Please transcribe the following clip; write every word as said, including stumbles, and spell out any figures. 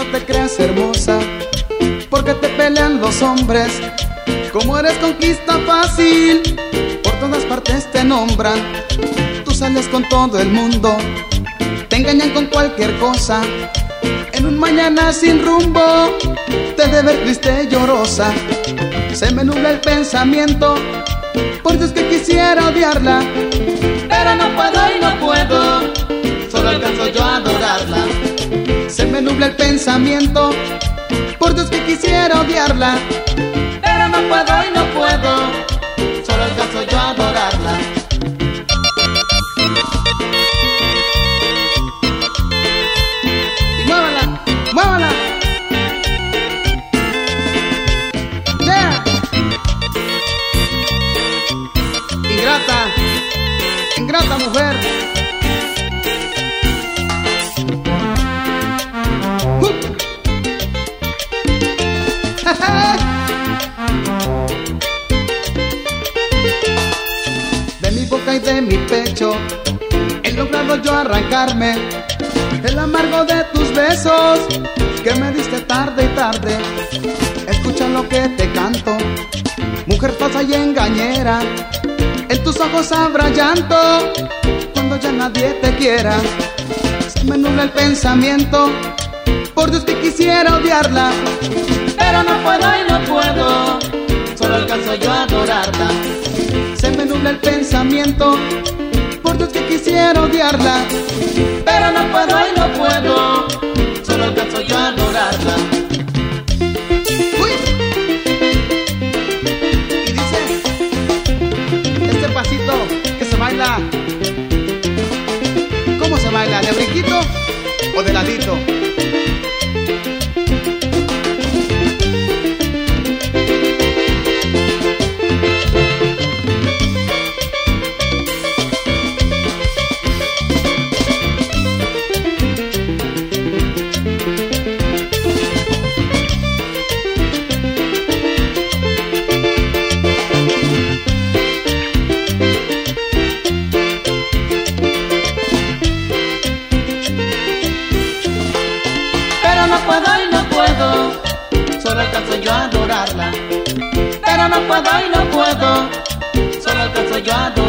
te creas hermosa, porque te pelean los hombres. Como eres conquista fácil, por todas partes te nombran. Tú sales con todo el mundo, te engañan con cualquier cosa. En un mañana sin rumbo, te de ver triste y llorosa. Se me nubla el pensamiento, por Dios que quisiera odiarla, pero no puedo y no puedo, solo alcanzo yo a adorarla. Se me nubla el pensamiento, por Dios que quisiera odiarla, pero no puedo y no puedo, solo alcanzo yo a adorarla. Y muévala, muévala. Yeah. Ingrata, ingrata mujer. De mi boca y de mi pecho he logrado yo arrancarme el amargo de tus besos que me diste tarde y tarde. Escucha lo que te canto, mujer falsa y engañera. En tus ojos habrá llanto cuando ya nadie te quiera. Se me nubla el pensamiento, por Dios que quisiera odiarla, pero no puedo y no puedo, solo alcanzo yo a adorarla. Se me nubla el pensamiento, por Dios que quisiera odiarla, pero no puedo y no puedo, solo alcanzo yo a adorarla. ¡Uy! Y dice, este pasito que se baila, ¿cómo se baila? ¿De brinquito o de ladito? No puedo y no puedo, solo alcanzo yo a adorarla, pero no puedo y no puedo, solo alcanzo yo a adorarla.